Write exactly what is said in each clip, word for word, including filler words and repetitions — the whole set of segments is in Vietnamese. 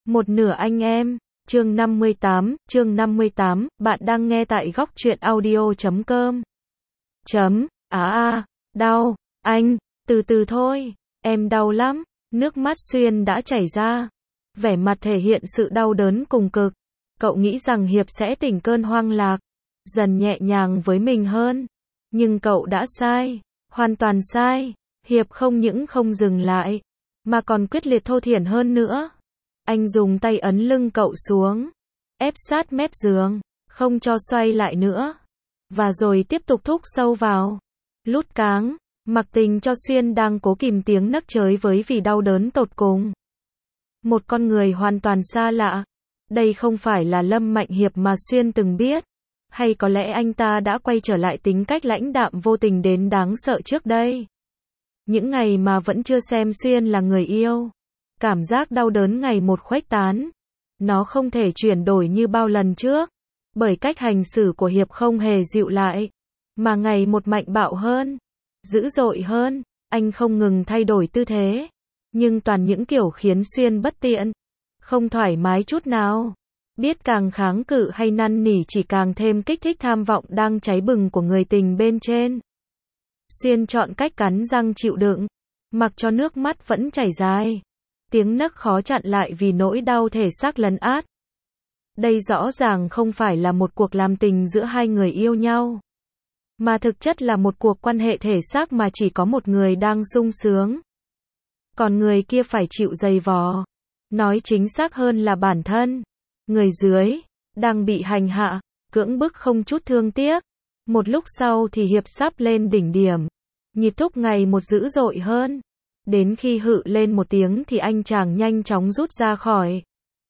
Một nửa anh em, chương năm mươi tám, chương năm mươi tám, bạn đang nghe tại góc truyện audio chấm com. Chấm, á a, đau, anh, từ từ thôi, em đau lắm, nước mắt Xuyên đã chảy ra. Vẻ mặt thể hiện sự đau đớn cùng cực. Cậu nghĩ rằng Hiệp sẽ tỉnh cơn hoang lạc, dần nhẹ nhàng với mình hơn. Nhưng cậu đã sai, hoàn toàn sai. Hiệp không những không dừng lại, mà còn quyết liệt thô thiển hơn nữa. Anh dùng tay ấn lưng cậu xuống, ép sát mép giường, không cho xoay lại nữa. Và rồi tiếp tục thúc sâu vào, lút cáng, mặc tình cho Xuyên đang cố kìm tiếng nấc chới với vì đau đớn tột cùng. Một con người hoàn toàn xa lạ. Đây không phải là Lâm Mạnh Hiệp mà Xuyên từng biết. Hay có lẽ anh ta đã quay trở lại tính cách lãnh đạm vô tình đến đáng sợ trước đây. Những ngày mà vẫn chưa xem Xuyên là người yêu, cảm giác đau đớn ngày một khuếch tán. Nó không thể chuyển đổi như bao lần trước, bởi cách hành xử của Hiệp không hề dịu lại, mà ngày một mạnh bạo hơn, dữ dội hơn. Anh không ngừng thay đổi tư thế, nhưng toàn những kiểu khiến Xuyên bất tiện, không thoải mái chút nào. Biết càng kháng cự hay năn nỉ chỉ càng thêm kích thích tham vọng đang cháy bừng của người tình bên trên. Xuyên chọn cách cắn răng chịu đựng, mặc cho nước mắt vẫn chảy dài. Tiếng nấc khó chặn lại vì nỗi đau thể xác lấn át. Đây rõ ràng không phải là một cuộc làm tình giữa hai người yêu nhau, mà thực chất là một cuộc quan hệ thể xác mà chỉ có một người đang sung sướng, còn người kia phải chịu dày vò. Nói chính xác hơn là bản thân người dưới đang bị hành hạ, cưỡng bức không chút thương tiếc. Một lúc sau thì Hiệp sắp lên đỉnh điểm, nhịp thúc ngày một dữ dội hơn. Đến khi hự lên một tiếng thì anh chàng nhanh chóng rút ra khỏi,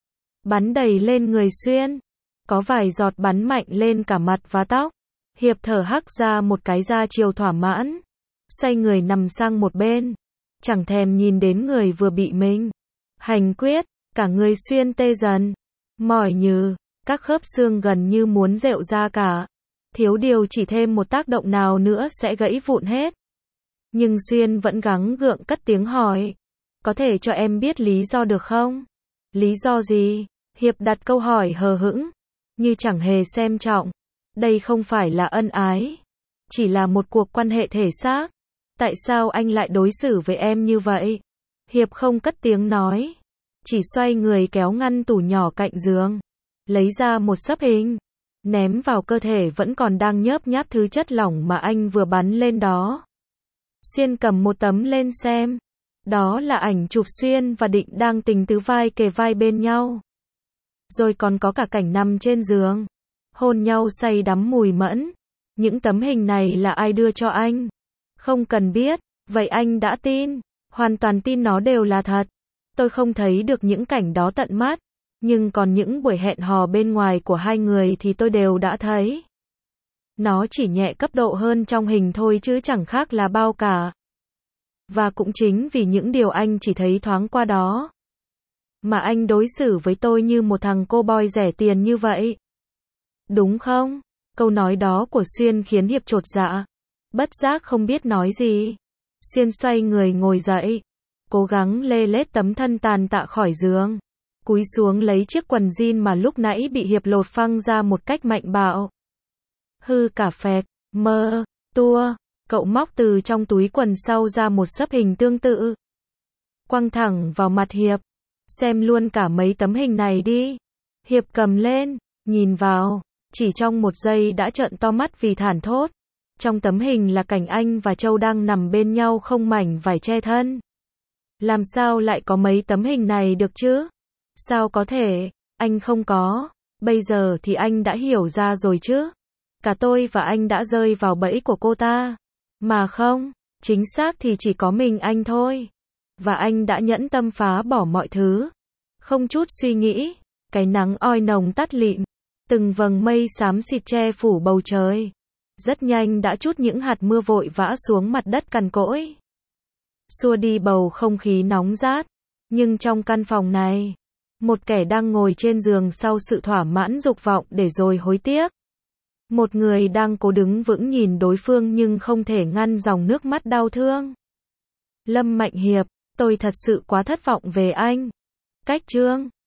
bắn đầy lên người Xuyên. Có vài giọt bắn mạnh lên cả mặt và tóc. Hiệp thở hắt ra một cái ra chiều thỏa mãn, xoay người nằm sang một bên, chẳng thèm nhìn đến người vừa bị mình hành quyết. Cả người Xuyên tê dần, mỏi nhừ, các khớp xương gần như muốn rệu ra cả. Thiếu điều chỉ thêm một tác động nào nữa sẽ gãy vụn hết. Nhưng Xuyên vẫn gắng gượng cất tiếng hỏi, có thể cho em biết lý do được không? Lý do gì? Hiệp đặt câu hỏi hờ hững, như chẳng hề xem trọng. Đây không phải là ân ái, chỉ là một cuộc quan hệ thể xác. Tại sao anh lại đối xử với em như vậy? Hiệp không cất tiếng nói, chỉ xoay người kéo ngăn tủ nhỏ cạnh giường, lấy ra một xấp hình, ném vào cơ thể vẫn còn đang nhớp nháp thứ chất lỏng mà anh vừa bắn lên đó. Xuyên cầm một tấm lên xem. Đó là ảnh chụp Xuyên và Định đang tình tứ vai kề vai bên nhau. Rồi còn có cả cảnh nằm trên giường, hôn nhau say đắm mùi mẫn. Những tấm hình này là ai đưa cho anh? Không cần biết. Vậy anh đã tin, hoàn toàn tin nó đều là thật. Tôi không thấy được những cảnh đó tận mắt, nhưng còn những buổi hẹn hò bên ngoài của hai người thì tôi đều đã thấy. Nó chỉ nhẹ cấp độ hơn trong hình thôi chứ chẳng khác là bao cả. Và cũng chính vì những điều anh chỉ thấy thoáng qua đó, mà anh đối xử với tôi như một thằng cô boy rẻ tiền như vậy. Đúng không? Câu nói đó của Xuyên khiến Hiệp chột dạ, bất giác không biết nói gì. Xuyên xoay người ngồi dậy, cố gắng lê lết tấm thân tàn tạ khỏi giường, cúi xuống lấy chiếc quần jean mà lúc nãy bị Hiệp lột phăng ra một cách mạnh bạo. Hư cả phẹt, mơ, tua. Cậu móc từ trong túi quần sau ra một xấp hình tương tự, quăng thẳng vào mặt Hiệp. Xem luôn cả mấy tấm hình này đi. Hiệp cầm lên, nhìn vào, chỉ trong một giây đã trợn to mắt vì thảng thốt. Trong tấm hình là cảnh anh và Châu đang nằm bên nhau không mảnh vải che thân. Làm sao lại có mấy tấm hình này được chứ? Sao có thể? Anh không có. Bây giờ thì anh đã hiểu ra rồi chứ? Cả tôi và anh đã rơi vào bẫy của cô ta. Mà không, chính xác thì chỉ có mình anh thôi. Và anh đã nhẫn tâm phá bỏ mọi thứ, không chút suy nghĩ. Cái nắng oi nồng tắt lịm, từng vầng mây xám xịt che phủ bầu trời. Rất nhanh đã trút những hạt mưa vội vã xuống mặt đất cằn cỗi, xua đi bầu không khí nóng rát. Nhưng trong căn phòng này, một kẻ đang ngồi trên giường sau sự thỏa mãn dục vọng để rồi hối tiếc. Một người đang cố đứng vững nhìn đối phương nhưng không thể ngăn dòng nước mắt đau thương. Lâm Mạnh Hiệp, tôi thật sự quá thất vọng về anh. Cách chương